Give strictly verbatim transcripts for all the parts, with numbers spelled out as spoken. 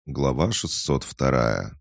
Глава шестьсот вторая.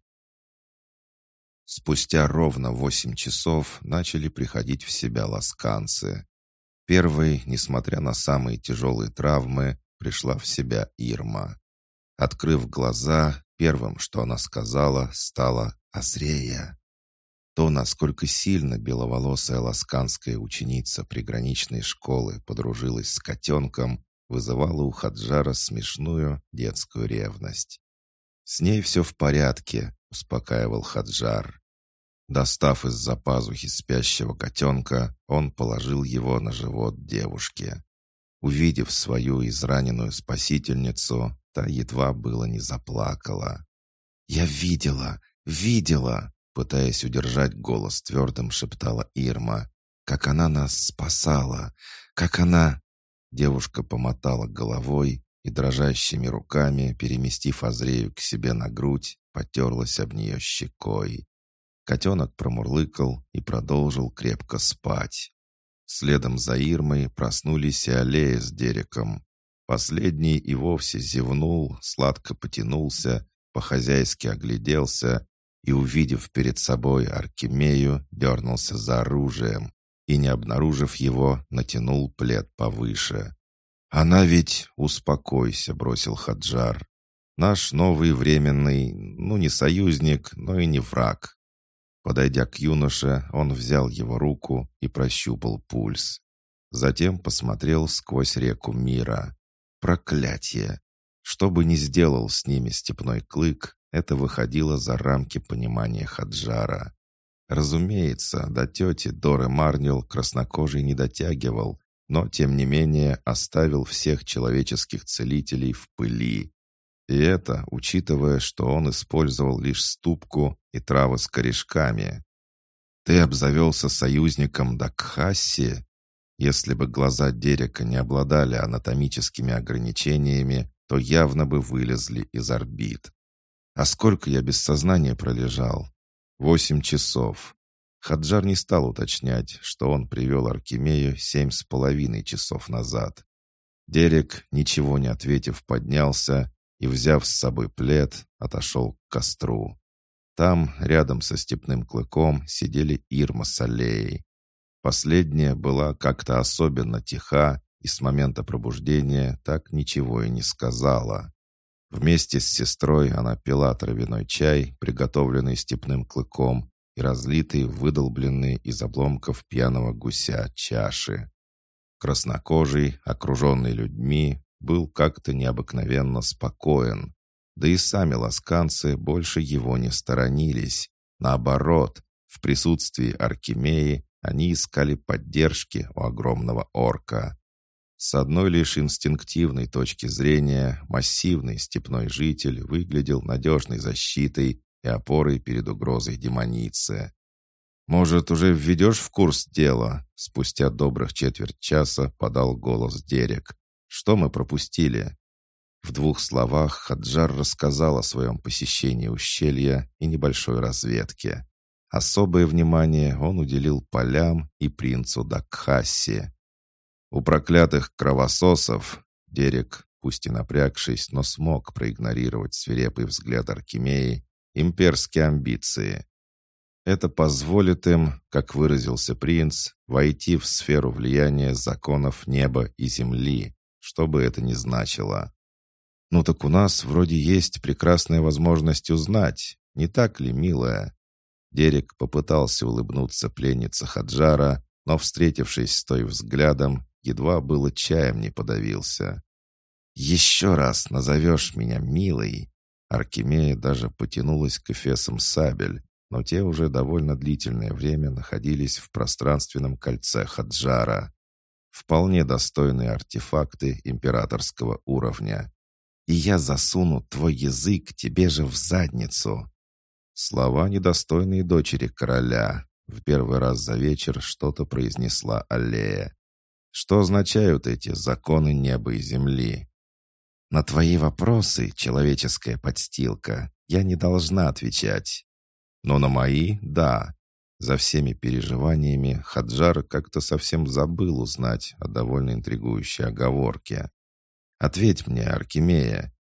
Спустя ровно восемь часов начали приходить в себя ласканцы. Первой, несмотря на самые тяжелые травмы, пришла в себя Ирма. Открыв глаза, первым, что она сказала, стало «Азрея». То, насколько сильно беловолосая ласканская ученица приграничной школы подружилась с котенком, вызывало у Хаджара смешную детскую ревность. «С ней все в порядке», — успокаивал Хаджар. Достав из-за пазухи спящего котенка, он положил его на живот девушки. Увидев свою израненную спасительницу, та едва было не заплакала. «Я видела, видела!» — пытаясь удержать голос твердым, шептала Ирма. «Как она нас спасала! Как она...» Девушка помотала головой и дрожащими руками, переместив Азрею к себе на грудь, потерлась об нее щекой. Котенок промурлыкал и продолжил крепко спать. Следом за Ирмой проснулись и Аллея с Дереком. Последний и вовсе зевнул, сладко потянулся, по-хозяйски огляделся и, увидев перед собой Аркемию, дернулся за оружием и, не обнаружив его, натянул плед повыше. «Она ведь...» — «Успокойся», — бросил Хаджар. «Наш новый временный, ну не союзник, но и не враг». Подойдя к юноше, он взял его руку и прощупал пульс. Затем посмотрел сквозь реку мира. Проклятье! Что бы ни сделал с ними степной клык, это выходило за рамки понимания Хаджара. Разумеется, до тети Доры Марнил краснокожий не дотягивал, но, тем не менее, оставил всех человеческих целителей в пыли. И это, учитывая, что он использовал лишь ступку и травы с корешками. «Ты обзавелся союзником Дакхасси?» Если бы глаза Дерека не обладали анатомическими ограничениями, то явно бы вылезли из орбит. «А сколько я без сознания пролежал?» «Восемь часов». Хаджар не стал уточнять, что он привел Аркемию семь с половиной часов назад. Дерек, ничего не ответив, поднялся и, взяв с собой плед, отошел к костру. Там, рядом со степным клыком, сидели Ирма с Аллеей. Последняя была как-то особенно тиха и с момента пробуждения так ничего и не сказала. Вместе с сестрой она пила травяной чай, приготовленный степным клыком, и разлитые, выдолбленные из обломков пьяного гуся чаши. Краснокожий, окруженный людьми, был как-то необыкновенно спокоен. Да и сами ласканцы больше его не сторонились. Наоборот, в присутствии Аркемии они искали поддержки у огромного орка. С одной лишь инстинктивной точки зрения массивный степной житель выглядел надежной защитой и опорой перед угрозой демоницы. «Может, уже введешь в курс дела?» Спустя добрых четверть часа подал голос Дерек. «Что мы пропустили?» В двух словах Хаджар рассказал о своем посещении ущелья и небольшой разведке. Особое внимание он уделил полям и принцу Дакхасси. У проклятых кровососов Дерек, пусть и напрягшись, но смог проигнорировать свирепый взгляд Аркемии, имперские амбиции. Это позволит им, как выразился принц, войти в сферу влияния законов неба и земли, что бы это ни значило. «Ну так у нас вроде есть прекрасная возможность узнать, не так ли, милая?» Дерек попытался улыбнуться пленнице Хаджара, но, встретившись с той взглядом, едва было чаем не подавился. «Еще раз назовешь меня милой!» Аркемия даже потянулась к эфесам сабель, но те уже довольно длительное время находились в пространственном кольце Хаджара. Вполне достойные артефакты императорского уровня. «И я засуну твой язык тебе же в задницу!» Слова, недостойные дочери короля. В первый раз за вечер что-то произнесла Аллея. Что означают эти законы неба и земли? «На твои вопросы, человеческая подстилка, я не должна отвечать. Но на мои — да». За всеми переживаниями Хаджар как-то совсем забыл узнать о довольно интригующей оговорке. «Ответь мне, Аркемия,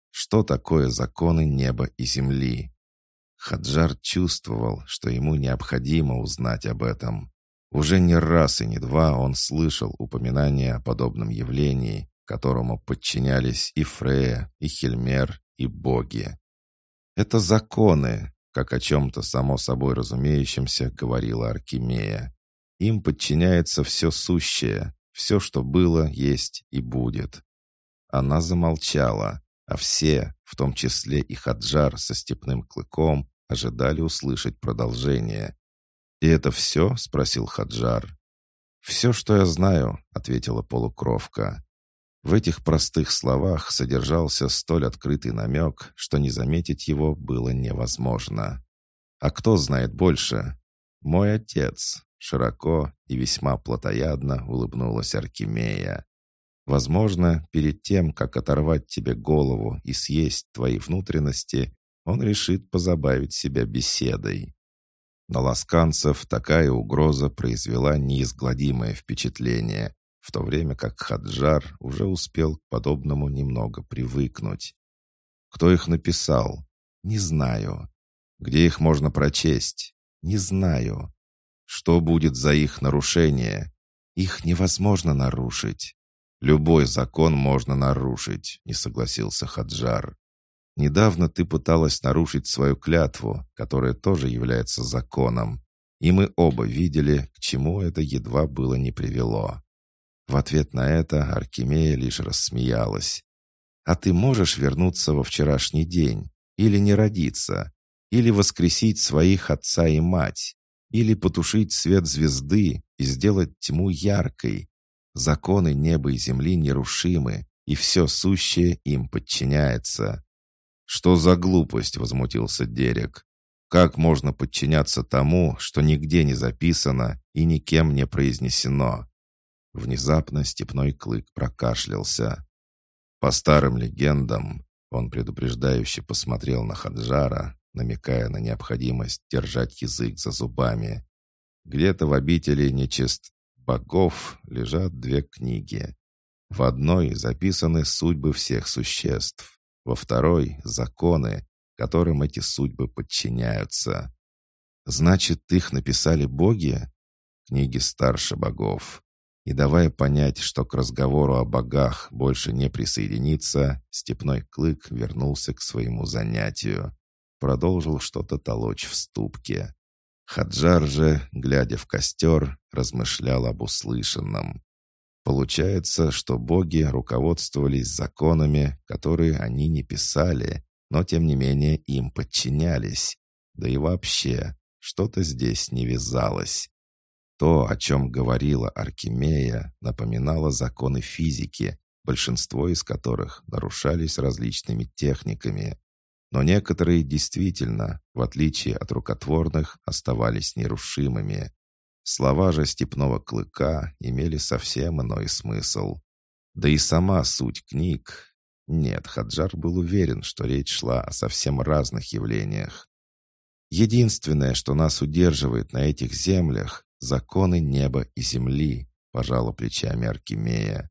Что такое законы неба и земли? Хаджар чувствовал, что ему необходимо узнать об этом. Уже не раз и не два он слышал упоминания о подобном явлении, которому подчинялись и Фрея, и Хельмер, и боги. «Это законы», как о чем-то само собой разумеющемся говорила Аркемия. «Им подчиняется все сущее, все, что было, есть и будет». Она замолчала, а все, в том числе и Хаджар со степным клыком, ожидали услышать продолжение. «И это все?» — спросил Хаджар. «Все, что я знаю», — ответила полукровка. В этих простых словах содержался столь открытый намек, что не заметить его было невозможно. «А кто знает больше?» «Мой отец», — широко и весьма плотоядно улыбнулась Аркемия. «Возможно, перед тем, как оторвать тебе голову и съесть твои внутренности, он решит позабавить себя беседой». На ласканцев такая угроза произвела неизгладимое впечатление, в то время как Хаджар уже успел к подобному немного привыкнуть. «Кто их написал?» «Не знаю». «Где их можно прочесть?» «Не знаю». «Что будет за их нарушение?» «Их невозможно нарушить». «Любой закон можно нарушить», — не согласился Хаджар. «Недавно ты пыталась нарушить свою клятву, которая тоже является законом, и мы оба видели, к чему это едва было не привело». В ответ на это Аркемия лишь рассмеялась. «А ты можешь вернуться во вчерашний день? Или не родиться? Или воскресить своих отца и мать? Или потушить свет звезды и сделать тьму яркой? Законы неба и земли нерушимы, и все сущее им подчиняется». «Что за глупость?» — возмутился Дерек. «Как можно подчиняться тому, что нигде не записано и никем не произнесено?» Внезапно степной клык прокашлялся. «По старым легендам», — он предупреждающе посмотрел на Хаджара, намекая на необходимость держать язык за зубами. «Где-то в обители нечист богов лежат две книги. В одной записаны судьбы всех существ, во второй — законы, которым эти судьбы подчиняются». «Значит, их написали боги?» «Книги старше богов». И давая понять, что к разговору о богах больше не присоединиться, степной клык вернулся к своему занятию. Продолжил что-то толочь в ступке. Хаджар же, глядя в костер, размышлял об услышанном. Получается, что боги руководствовались законами, которые они не писали, но тем не менее им подчинялись. Да и вообще, что-то здесь не вязалось. То, о чем говорила Аркемия, напоминало законы физики, большинство из которых нарушались различными техниками. Но некоторые действительно, в отличие от рукотворных, оставались нерушимыми. Слова же степного клыка имели совсем иной смысл. Да и сама суть книг... Нет, Хаджар был уверен, что речь шла о совсем разных явлениях. «Единственное, что нас удерживает на этих землях, законы неба и земли», — пожала плечами Аркемия.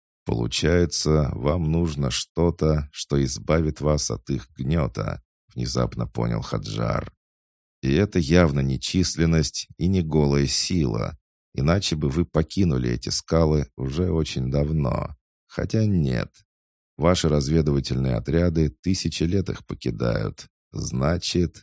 «Получается, вам нужно что-то, что избавит вас от их гнета», — внезапно понял Хаджар. «И это явно не численность и не голая сила, иначе бы вы покинули эти скалы уже очень давно. Хотя нет, ваши разведывательные отряды тысячи лет их покидают. Значит...»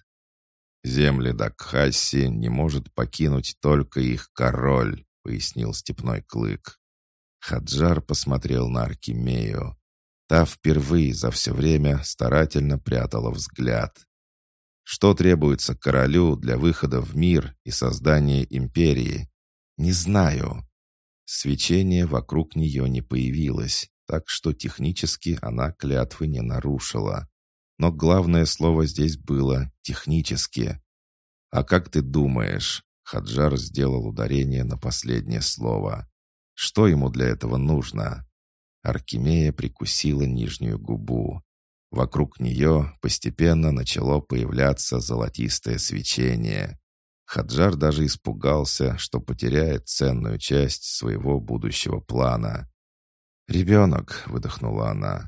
«Земли Дакхасси не может покинуть только их король», — пояснил степной клык. Хаджар посмотрел на Аркемию. Та впервые за все время старательно прятала взгляд. «Что требуется королю для выхода в мир и создания империи?» «Не знаю». Свечение вокруг нее не появилось, так что технически она клятвы не нарушила. Но главное слово здесь было «технически». «А как ты думаешь?» — Хаджар сделал ударение на последнее слово. «Что ему для этого нужно?» Аркемия прикусила нижнюю губу. Вокруг нее постепенно начало появляться золотистое свечение. Хаджар даже испугался, что потеряет ценную часть своего будущего плана. «Ребенок», — выдохнула она.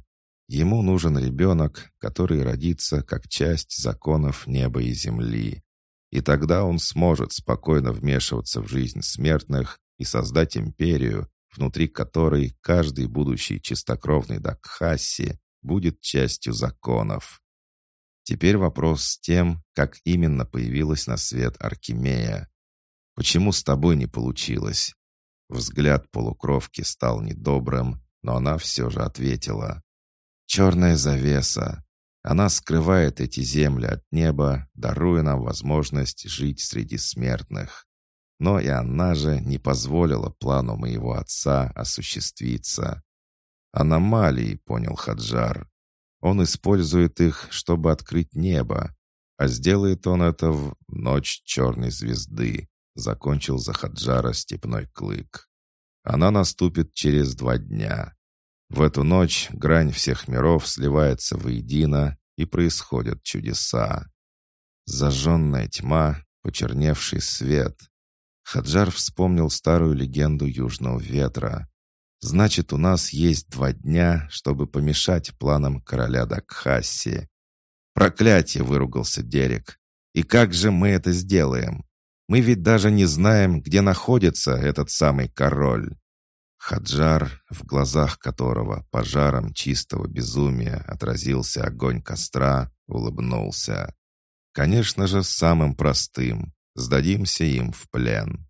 Ему нужен ребенок, который родится как часть законов неба и земли. И тогда он сможет спокойно вмешиваться в жизнь смертных и создать империю, внутри которой каждый будущий чистокровный Дакхасси будет частью законов. Теперь вопрос с тем, как именно появилась на свет Аркемия. «Почему с тобой не получилось?» Взгляд полукровки стал недобрым, но она все же ответила. «Черная завеса. Она скрывает эти земли от неба, даруя нам возможность жить среди смертных. Но и она же не позволила плану моего отца осуществиться. Аномалии, понял Хаджар. Он использует их, чтобы открыть небо, а сделает он это в ночь черной звезды», закончил за Хаджара Степной Клык. «Она наступит через два дня. В эту ночь грань всех миров сливается воедино, и происходят чудеса. Зажженная тьма, почерневший свет». Хаджар вспомнил старую легенду Южного Ветра. «Значит, у нас есть два дня, чтобы помешать планам короля Дакхасси». «Проклятие!» — выругался Дерек. «И как же мы это сделаем? Мы ведь даже не знаем, где находится этот самый король». Хаджар, в глазах которого пожаром чистого безумия отразился огонь костра, улыбнулся. «Конечно же, самым простым. Сдадимся им в плен».